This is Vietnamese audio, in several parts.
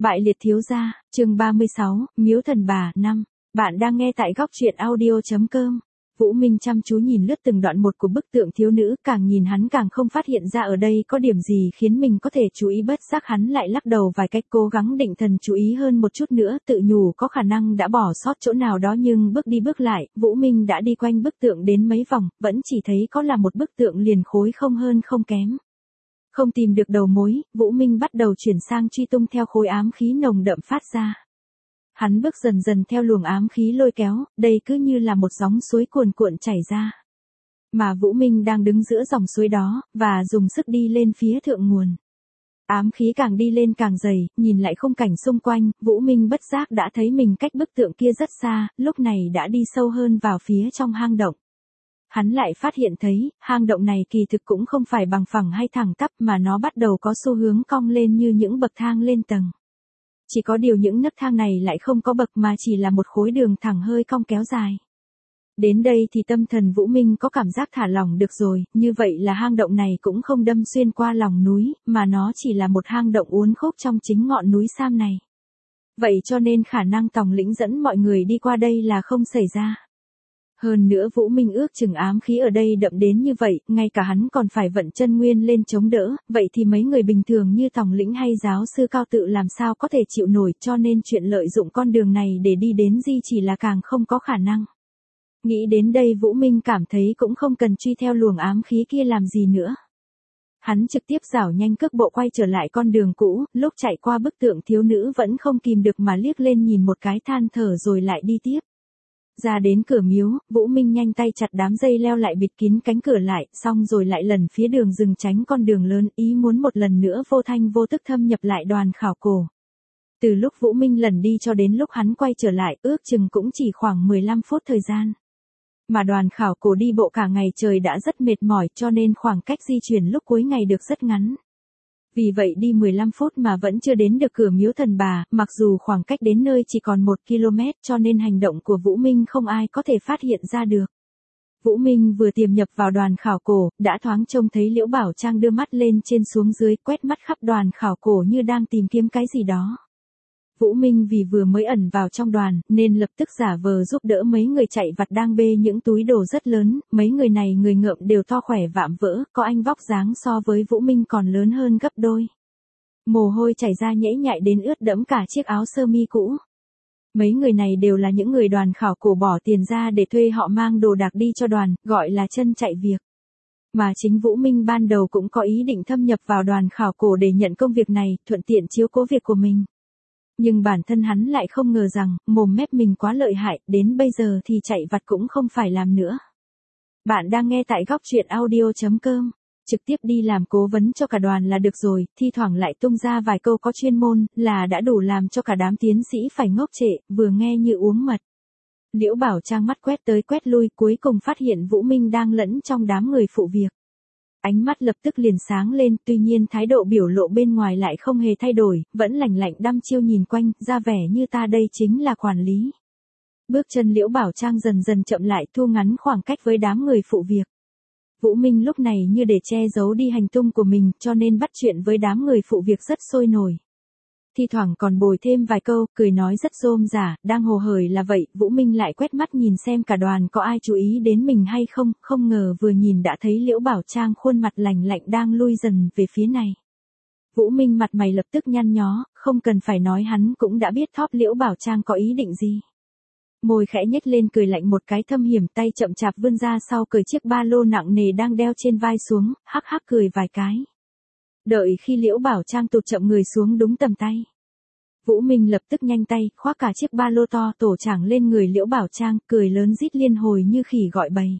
Bại liệt thiếu gia, chương 36, Miếu thần bà, 5. Bạn đang nghe tại góc truyện audio.com. Vũ Minh chăm chú nhìn lướt từng đoạn một của bức tượng thiếu nữ, càng nhìn hắn càng không phát hiện ra ở đây có điểm gì khiến mình có thể chú ý, bất giác hắn lại lắc đầu vài cách, cố gắng định thần chú ý hơn một chút nữa, tự nhủ có khả năng đã bỏ sót chỗ nào đó, nhưng bước đi bước lại, Vũ Minh đã đi quanh bức tượng đến mấy vòng, vẫn chỉ thấy có là một bức tượng liền khối không hơn không kém. Không tìm được đầu mối, Vũ Minh bắt đầu chuyển sang truy tung theo khối ám khí nồng đậm phát ra. Hắn bước dần dần theo luồng ám khí lôi kéo, đây cứ như là một gióng suối cuồn cuộn chảy ra. Mà Vũ Minh đang đứng giữa dòng suối đó, và dùng sức đi lên phía thượng nguồn. Ám khí càng đi lên càng dày, nhìn lại khung cảnh xung quanh, Vũ Minh bất giác đã thấy mình cách bức tượng kia rất xa, lúc này đã đi sâu hơn vào phía trong hang động. Hắn lại phát hiện thấy, hang động này kỳ thực cũng không phải bằng phẳng hay thẳng tắp mà nó bắt đầu có xu hướng cong lên như những bậc thang lên tầng. Chỉ có điều những nấc thang này lại không có bậc mà chỉ là một khối đường thẳng hơi cong kéo dài. Đến đây thì tâm thần Vũ Minh có cảm giác thả lỏng được rồi, như vậy là hang động này cũng không đâm xuyên qua lòng núi, mà nó chỉ là một hang động uốn khúc trong chính ngọn núi Sam này. Vậy cho nên khả năng Tòng Lĩnh dẫn mọi người đi qua đây là không xảy ra. Hơn nữa Vũ Minh ước chừng ám khí ở đây đậm đến như vậy, ngay cả hắn còn phải vận chân nguyên lên chống đỡ, vậy thì mấy người bình thường như Tòng Lĩnh hay giáo sư Cao Tự làm sao có thể chịu nổi, cho nên chuyện lợi dụng con đường này để đi đến di chỉ là càng không có khả năng. Nghĩ đến đây Vũ Minh cảm thấy cũng không cần truy theo luồng ám khí kia làm gì nữa. Hắn trực tiếp rảo nhanh cước bộ quay trở lại con đường cũ, lúc chạy qua bức tượng thiếu nữ vẫn không kìm được mà liếc lên nhìn một cái, than thở rồi lại đi tiếp. Ra đến cửa miếu, Vũ Minh nhanh tay chặt đám dây leo lại bịt kín cánh cửa lại, xong rồi lại lần phía đường rừng tránh con đường lớn, ý muốn một lần nữa vô thanh vô tức thâm nhập lại đoàn khảo cổ. Từ lúc Vũ Minh lần đi cho đến lúc hắn quay trở lại, ước chừng cũng chỉ khoảng 15 phút thời gian. Mà đoàn khảo cổ đi bộ cả ngày trời đã rất mệt mỏi, cho nên khoảng cách di chuyển lúc cuối ngày được rất ngắn. Vì vậy đi 15 phút mà vẫn chưa đến được cửa miếu thần bà, mặc dù khoảng cách đến nơi chỉ còn 1 km, cho nên hành động của Vũ Minh không ai có thể phát hiện ra được. Vũ Minh vừa tiềm nhập vào đoàn khảo cổ, đã thoáng trông thấy Liễu Bảo Trang đưa mắt lên trên xuống dưới, quét mắt khắp đoàn khảo cổ như đang tìm kiếm cái gì đó. Vũ Minh vì vừa mới ẩn vào trong đoàn, nên lập tức giả vờ giúp đỡ mấy người chạy vặt đang bê những túi đồ rất lớn, mấy người này người ngợm đều to khỏe vạm vỡ, có anh vóc dáng so với Vũ Minh còn lớn hơn gấp đôi. Mồ hôi chảy ra nhễ nhại đến ướt đẫm cả chiếc áo sơ mi cũ. Mấy người này đều là những người đoàn khảo cổ bỏ tiền ra để thuê họ mang đồ đạc đi cho đoàn, gọi là chân chạy việc. Mà chính Vũ Minh ban đầu cũng có ý định thâm nhập vào đoàn khảo cổ để nhận công việc này, thuận tiện chiếu cố việc của mình. Nhưng bản thân hắn lại không ngờ rằng, mồm mép mình quá lợi hại, đến bây giờ thì chạy vặt cũng không phải làm nữa. Bạn đang nghe tại góc truyện audio.com. Trực tiếp đi làm cố vấn cho cả đoàn là được rồi, thi thoảng lại tung ra vài câu có chuyên môn, là đã đủ làm cho cả đám tiến sĩ phải ngốc trệ, vừa nghe như uống mật. Liễu Bảo Trang mắt quét tới quét lui, cuối cùng phát hiện Vũ Minh đang lẫn trong đám người phụ việc. Ánh mắt lập tức liền sáng lên, tuy nhiên thái độ biểu lộ bên ngoài lại không hề thay đổi, vẫn lạnh lạnh đăm chiêu nhìn quanh, ra vẻ như ta đây chính là quản lý. Bước chân Liễu Bảo Trang dần dần chậm lại, thu ngắn khoảng cách với đám người phụ việc. Vũ Minh lúc này như để che giấu đi hành tung của mình, cho nên bắt chuyện với đám người phụ việc rất sôi nổi. Thi thoảng còn bồi thêm vài câu, cười nói rất rôm rả, đang hồ hởi là vậy, Vũ Minh lại quét mắt nhìn xem cả đoàn có ai chú ý đến mình hay không, không ngờ vừa nhìn đã thấy Liễu Bảo Trang khuôn mặt lạnh lạnh đang lui dần về phía này. Vũ Minh mặt mày lập tức nhăn nhó, không cần phải nói hắn cũng đã biết thóp Liễu Bảo Trang có ý định gì. Môi khẽ nhếch lên cười lạnh một cái thâm hiểm, tay chậm chạp vươn ra sau cởi chiếc ba lô nặng nề đang đeo trên vai xuống, hắc hắc cười vài cái. Đợi khi Liễu Bảo Trang tụt chậm người xuống đúng tầm tay. Vũ Minh lập tức nhanh tay, khoác cả chiếc ba lô to tổ trảng lên người Liễu Bảo Trang, cười lớn rít liên hồi như khỉ gọi bầy.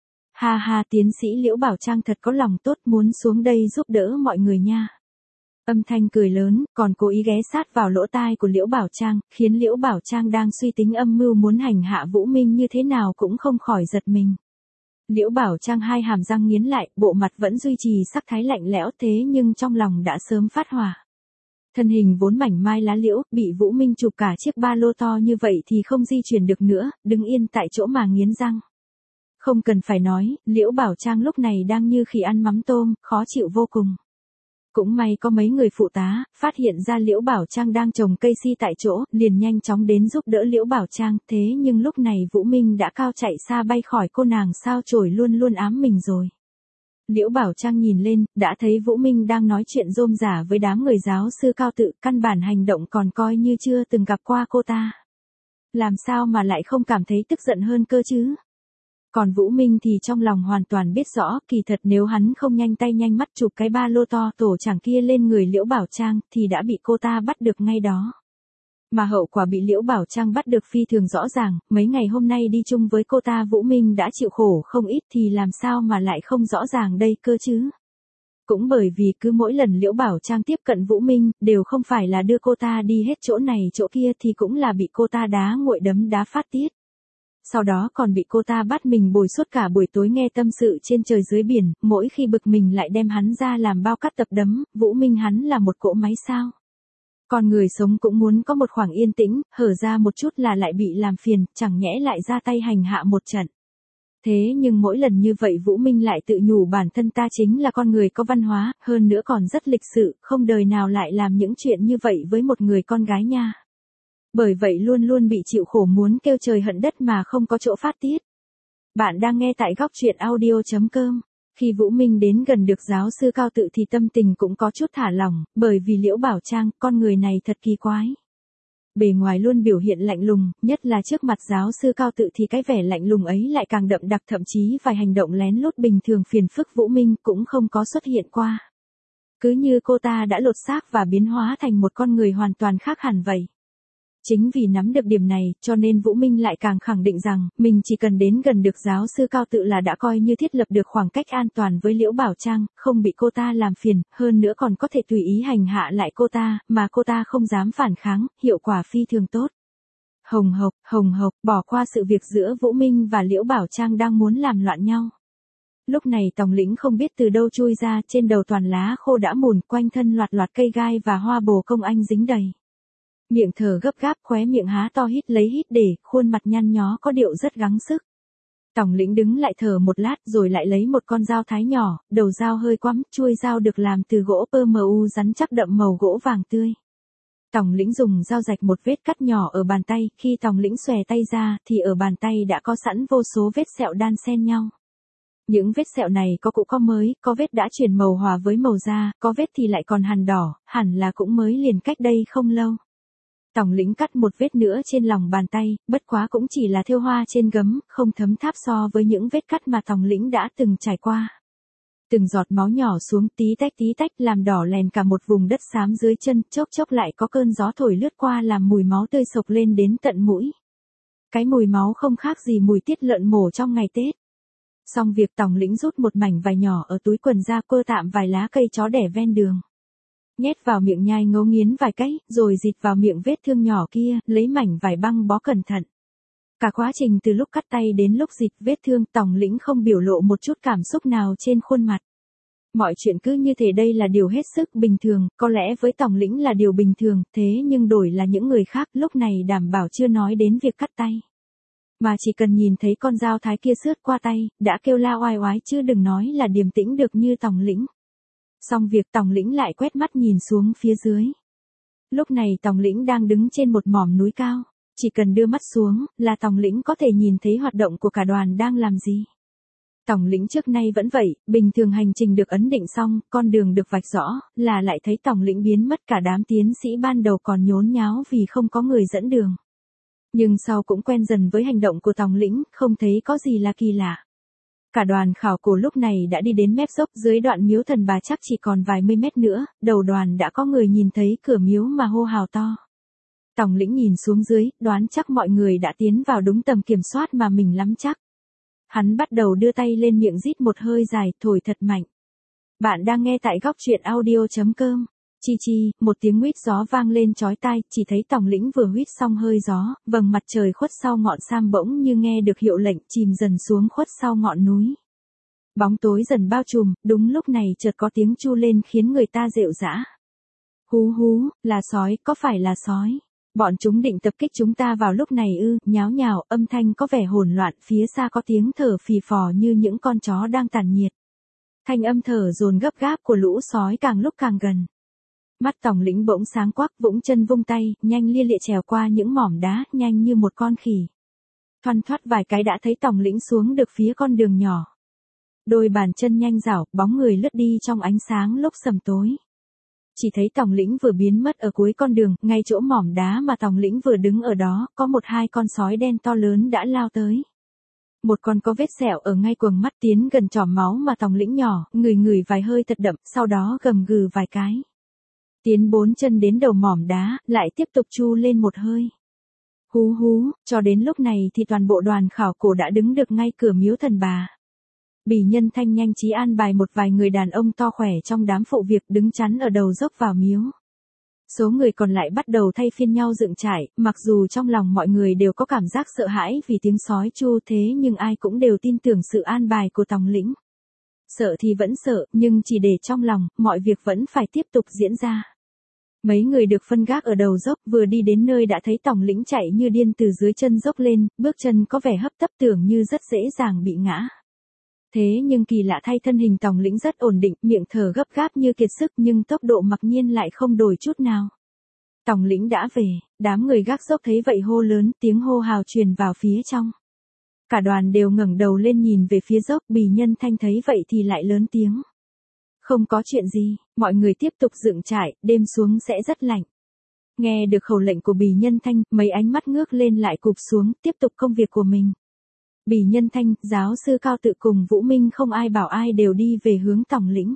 Ha ha, tiến sĩ Liễu Bảo Trang thật có lòng tốt, muốn xuống đây giúp đỡ mọi người nha. Âm thanh cười lớn, còn cố ý ghé sát vào lỗ tai của Liễu Bảo Trang, khiến Liễu Bảo Trang đang suy tính âm mưu muốn hành hạ Vũ Minh như thế nào cũng không khỏi giật mình. Liễu Bảo Trang hai hàm răng nghiến lại, bộ mặt vẫn duy trì sắc thái lạnh lẽo thế nhưng trong lòng đã sớm phát hỏa. Thân hình vốn mảnh mai lá liễu, bị Vũ Minh chụp cả chiếc ba lô to như vậy thì không di chuyển được nữa, đứng yên tại chỗ mà nghiến răng. Không cần phải nói, Liễu Bảo Trang lúc này đang như khỉ ăn mắm tôm, khó chịu vô cùng. Cũng may có mấy người phụ tá, phát hiện ra Liễu Bảo Trang đang trồng cây si tại chỗ, liền nhanh chóng đến giúp đỡ Liễu Bảo Trang, thế nhưng lúc này Vũ Minh đã cao chạy xa bay khỏi cô nàng sao chổi luôn luôn ám mình rồi. Liễu Bảo Trang nhìn lên, đã thấy Vũ Minh đang nói chuyện rôm rả với đám người giáo sư cao tự, căn bản hành động còn coi như chưa từng gặp qua cô ta. Làm sao mà lại không cảm thấy tức giận hơn cơ chứ? Còn Vũ Minh thì trong lòng hoàn toàn biết rõ, kỳ thật nếu hắn không nhanh tay nhanh mắt chụp cái ba lô to tổ chẳng kia lên người Liễu Bảo Trang, thì đã bị cô ta bắt được ngay đó. Mà hậu quả bị Liễu Bảo Trang bắt được phi thường rõ ràng, mấy ngày hôm nay đi chung với cô ta Vũ Minh đã chịu khổ không ít thì làm sao mà lại không rõ ràng đây cơ chứ. Cũng bởi vì cứ mỗi lần Liễu Bảo Trang tiếp cận Vũ Minh, đều không phải là đưa cô ta đi hết chỗ này chỗ kia thì cũng là bị cô ta đá nguội đấm đá phát tiết. Sau đó còn bị cô ta bắt mình bồi suốt cả buổi tối nghe tâm sự trên trời dưới biển, mỗi khi bực mình lại đem hắn ra làm bao cắt tập đấm, Vũ Minh hắn là một cỗ máy sao. Còn người sống cũng muốn có một khoảng yên tĩnh, hở ra một chút là lại bị làm phiền, chẳng nhẽ lại ra tay hành hạ một trận. Thế nhưng mỗi lần như vậy Vũ Minh lại tự nhủ bản thân ta chính là con người có văn hóa, hơn nữa còn rất lịch sự, không đời nào lại làm những chuyện như vậy với một người con gái nha. Bởi vậy luôn luôn bị chịu khổ muốn kêu trời hận đất mà không có chỗ phát tiết. Bạn đang nghe tại góc truyện audio.com. Khi Vũ Minh đến gần được giáo sư cao tự thì tâm tình cũng có chút thả lỏng, bởi vì Liễu Bảo Trang, con người này thật kỳ quái. Bề ngoài luôn biểu hiện lạnh lùng, nhất là trước mặt giáo sư cao tự thì cái vẻ lạnh lùng ấy lại càng đậm đặc, thậm chí vài hành động lén lút bình thường phiền phức Vũ Minh cũng không có xuất hiện qua. Cứ như cô ta đã lột xác và biến hóa thành một con người hoàn toàn khác hẳn vậy. Chính vì nắm được điểm này, cho nên Vũ Minh lại càng khẳng định rằng, mình chỉ cần đến gần được giáo sư cao tự là đã coi như thiết lập được khoảng cách an toàn với Liễu Bảo Trang, không bị cô ta làm phiền, hơn nữa còn có thể tùy ý hành hạ lại cô ta, mà cô ta không dám phản kháng, hiệu quả phi thường tốt. Hồng hộc, bỏ qua sự việc giữa Vũ Minh và Liễu Bảo Trang đang muốn làm loạn nhau. Lúc này Tòng Lĩnh không biết từ đâu chui ra, trên đầu toàn lá khô đã mùn, quanh thân loạt loạt cây gai và hoa bồ công anh dính đầy. Miệng thở gấp gáp, khóe miệng há to hít lấy hít để, khuôn mặt nhăn nhó có điệu rất gắng sức. Tòng Lĩnh đứng lại thở một lát rồi lại lấy một con dao thái nhỏ, đầu dao hơi quắm, chuôi dao được làm từ gỗ PMU rắn chắc đậm màu gỗ vàng tươi. Tòng Lĩnh dùng dao rạch một vết cắt nhỏ ở bàn tay, khi Tòng Lĩnh xòe tay ra thì ở bàn tay đã có sẵn vô số vết sẹo đan xen nhau. Những vết sẹo này có cũ có mới, có vết đã chuyển màu hòa với màu da, có vết thì lại còn hằn đỏ, hẳn là cũng mới liền cách đây không lâu. Tòng Lĩnh cắt một vết nữa trên lòng bàn tay, bất quá cũng chỉ là thêu hoa trên gấm, không thấm tháp so với những vết cắt mà Tòng Lĩnh đã từng trải qua. Từng giọt máu nhỏ xuống tí tách làm đỏ lèn cả một vùng đất xám dưới chân, chốc chốc lại có cơn gió thổi lướt qua làm mùi máu tươi sộc lên đến tận mũi. Cái mùi máu không khác gì mùi tiết lợn mổ trong ngày Tết. Xong việc Tòng Lĩnh rút một mảnh vải nhỏ ở túi quần ra, quơ tạm vài lá cây chó đẻ ven đường. Nhét vào miệng nhai ngấu nghiến vài cái, rồi dịt vào miệng vết thương nhỏ kia, lấy mảnh vải băng bó cẩn thận. Cả quá trình từ lúc cắt tay đến lúc dịt vết thương, Tòng Lĩnh không biểu lộ một chút cảm xúc nào trên khuôn mặt. Mọi chuyện cứ như thế, đây là điều hết sức bình thường, có lẽ với Tòng Lĩnh là điều bình thường, thế nhưng đổi là những người khác lúc này đảm bảo chưa nói đến việc cắt tay. Mà chỉ cần nhìn thấy con dao thái kia sướt qua tay, đã kêu la oai oái chứ đừng nói là điềm tĩnh được như Tòng Lĩnh. Xong việc Tòng Lĩnh lại quét mắt nhìn xuống phía dưới. Lúc này Tòng Lĩnh đang đứng trên một mỏm núi cao, chỉ cần đưa mắt xuống là Tòng Lĩnh có thể nhìn thấy hoạt động của cả đoàn đang làm gì. Tòng Lĩnh trước nay vẫn vậy, bình thường hành trình được ấn định xong, con đường được vạch rõ, là lại thấy Tòng Lĩnh biến mất, cả đám tiến sĩ ban đầu còn nhốn nháo vì không có người dẫn đường. Nhưng sau cũng quen dần với hành động của Tòng Lĩnh, không thấy có gì là kỳ lạ. Cả đoàn khảo cổ lúc này đã đi đến mép dốc, dưới đoạn miếu thần bà chắc chỉ còn vài mươi mét nữa, đầu đoàn đã có người nhìn thấy cửa miếu mà hô hào to. Tòng Lĩnh nhìn xuống dưới, đoán chắc mọi người đã tiến vào đúng tầm kiểm soát mà mình nắm chắc. Hắn bắt đầu đưa tay lên miệng rít một hơi dài, thổi thật mạnh. Bạn đang nghe tại góc truyện audio.com. Chi, một tiếng huýt gió vang lên chói tai, chỉ thấy Tòng Lĩnh vừa huýt xong hơi gió, vầng mặt trời khuất sau ngọn sam bỗng như nghe được hiệu lệnh, chìm dần xuống khuất sau ngọn núi. Bóng tối dần bao trùm, đúng lúc này chợt có tiếng chu lên khiến người ta rệu rã. Hú, là sói, có phải là sói? Bọn chúng định tập kích chúng ta vào lúc này ư? Nháo nhào, âm thanh có vẻ hỗn loạn, phía xa có tiếng thở phì phò như những con chó đang tàn nhiệt. Thanh âm thở dồn gấp gáp của lũ sói càng lúc càng gần. Mắt Tòng Lĩnh bỗng sáng quắc, vũng chân vung tay, nhanh lia lịa trèo qua những mỏm đá, nhanh như một con khỉ. Thoăn thoắt vài cái đã thấy Tòng Lĩnh xuống được phía con đường nhỏ. Đôi bàn chân nhanh rảo, bóng người lướt đi trong ánh sáng lúc sầm tối. Chỉ thấy Tòng Lĩnh vừa biến mất ở cuối con đường, ngay chỗ mỏm đá mà Tòng Lĩnh vừa đứng ở đó, có một hai con sói đen to lớn đã lao tới. Một con có vết sẹo ở ngay quầng mắt tiến gần tròm máu mà Tòng Lĩnh nhỏ, ngửi vài hơi thật đậm, sau đó gầm gừ vài cái. Tiến 4 chân đến đầu mỏm đá, lại tiếp tục chu lên một hơi. Hú hú, cho đến lúc này thì toàn bộ đoàn khảo cổ đã đứng được ngay cửa miếu thần bà. Bỉ Nhân Thanh nhanh trí an bài một vài người đàn ông to khỏe trong đám phụ việc đứng chắn ở đầu dốc vào miếu. Số người còn lại bắt đầu thay phiên nhau dựng trại, mặc dù trong lòng mọi người đều có cảm giác sợ hãi vì tiếng sói chu thế nhưng ai cũng đều tin tưởng sự an bài của Tòng Lĩnh. Sợ thì vẫn sợ, nhưng chỉ để trong lòng, mọi việc vẫn phải tiếp tục diễn ra. Mấy người được phân gác ở đầu dốc vừa đi đến nơi đã thấy Tòng Lĩnh chạy như điên từ dưới chân dốc lên, bước chân có vẻ hấp tấp tưởng như rất dễ dàng bị ngã. Thế nhưng kỳ lạ thay thân hình Tòng Lĩnh rất ổn định, miệng thở gấp gáp như kiệt sức nhưng tốc độ mặc nhiên lại không đổi chút nào. Tòng Lĩnh đã về, đám người gác dốc thấy vậy hô lớn, tiếng hô hào truyền vào phía trong. Cả đoàn đều ngẩng đầu lên nhìn về phía dốc, Bỉ Nhân Thanh thấy vậy thì lại lớn tiếng. Không có chuyện gì, mọi người tiếp tục dựng trại, đêm xuống sẽ rất lạnh. Nghe được khẩu lệnh của Bỉ Nhân Thanh, mấy ánh mắt ngước lên lại cụp xuống, tiếp tục công việc của mình. Bỉ Nhân Thanh, giáo sư Cao Tự cùng Vũ Minh không ai bảo ai đều đi về hướng Tòng Lĩnh.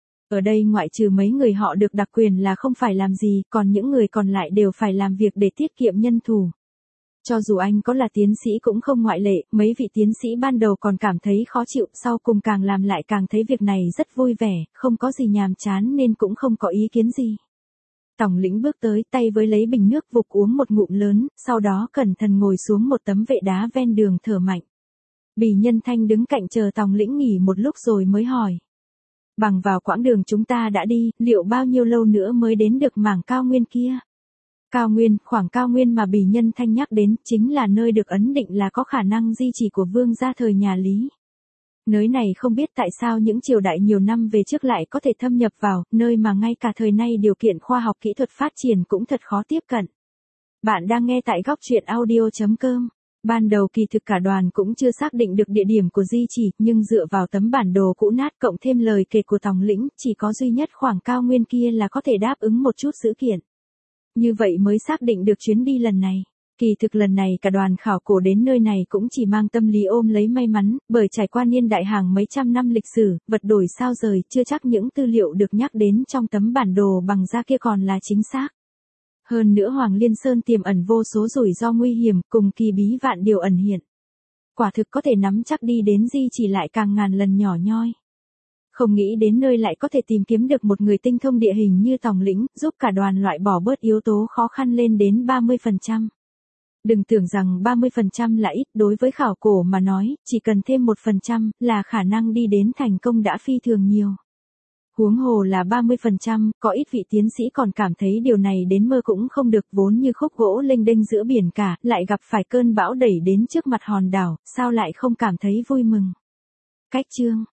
Ở đây ngoại trừ mấy người họ được đặc quyền là không phải làm gì, còn những người còn lại đều phải làm việc để tiết kiệm nhân thủ. Cho dù anh có là tiến sĩ cũng không ngoại lệ, mấy vị tiến sĩ ban đầu còn cảm thấy khó chịu, sau cùng càng làm lại càng thấy việc này rất vui vẻ, không có gì nhàm chán nên cũng không có ý kiến gì. Tòng Lĩnh bước tới, tay với lấy bình nước vục uống một ngụm lớn, sau đó cẩn thận ngồi xuống một tấm vệ đá ven đường thở mạnh. Bỉ Nhân Thanh đứng cạnh chờ Tòng Lĩnh nghỉ một lúc rồi mới hỏi. Bằng vào quãng đường chúng ta đã đi, liệu bao nhiêu lâu nữa mới đến được mảng cao nguyên kia? Cao nguyên, khoảng cao nguyên mà Bỉ Nhân Thanh nhắc đến, chính là nơi được ấn định là có khả năng di chỉ của vương gia thời nhà Lý. Nơi này không biết tại sao những triều đại nhiều năm về trước lại có thể thâm nhập vào, nơi mà ngay cả thời nay điều kiện khoa học kỹ thuật phát triển cũng thật khó tiếp cận. Bạn đang nghe tại góc truyện audio.com. Ban đầu kỳ thực cả đoàn cũng chưa xác định được địa điểm của di chỉ, nhưng dựa vào tấm bản đồ cũ nát cộng thêm lời kể của Tòng Lĩnh, chỉ có duy nhất khoảng cao nguyên kia là có thể đáp ứng một chút dữ kiện. Như vậy mới xác định được chuyến đi lần này. Kỳ thực lần này cả đoàn khảo cổ đến nơi này cũng chỉ mang tâm lý ôm lấy may mắn, bởi trải qua niên đại hàng mấy trăm năm lịch sử, vật đổi sao rời, chưa chắc những tư liệu được nhắc đến trong tấm bản đồ bằng da kia còn là chính xác. Hơn nữa Hoàng Liên Sơn tiềm ẩn vô số rủi ro nguy hiểm, cùng kỳ bí vạn điều ẩn hiện. Quả thực có thể nắm chắc đi đến di chỉ lại càng ngàn lần nhỏ nhoi. Không nghĩ đến nơi lại có thể tìm kiếm được một người tinh thông địa hình như Tòng Lĩnh, giúp cả đoàn loại bỏ bớt yếu tố khó khăn lên đến 30%. Đừng tưởng rằng 30% là ít, đối với khảo cổ mà nói, chỉ cần thêm 1% là khả năng đi đến thành công đã phi thường nhiều. Huống hồ là 30%, có ít vị tiến sĩ còn cảm thấy điều này đến mơ cũng không được, vốn như khúc gỗ lênh đênh giữa biển cả, lại gặp phải cơn bão đẩy đến trước mặt hòn đảo, sao lại không cảm thấy vui mừng. Cách chương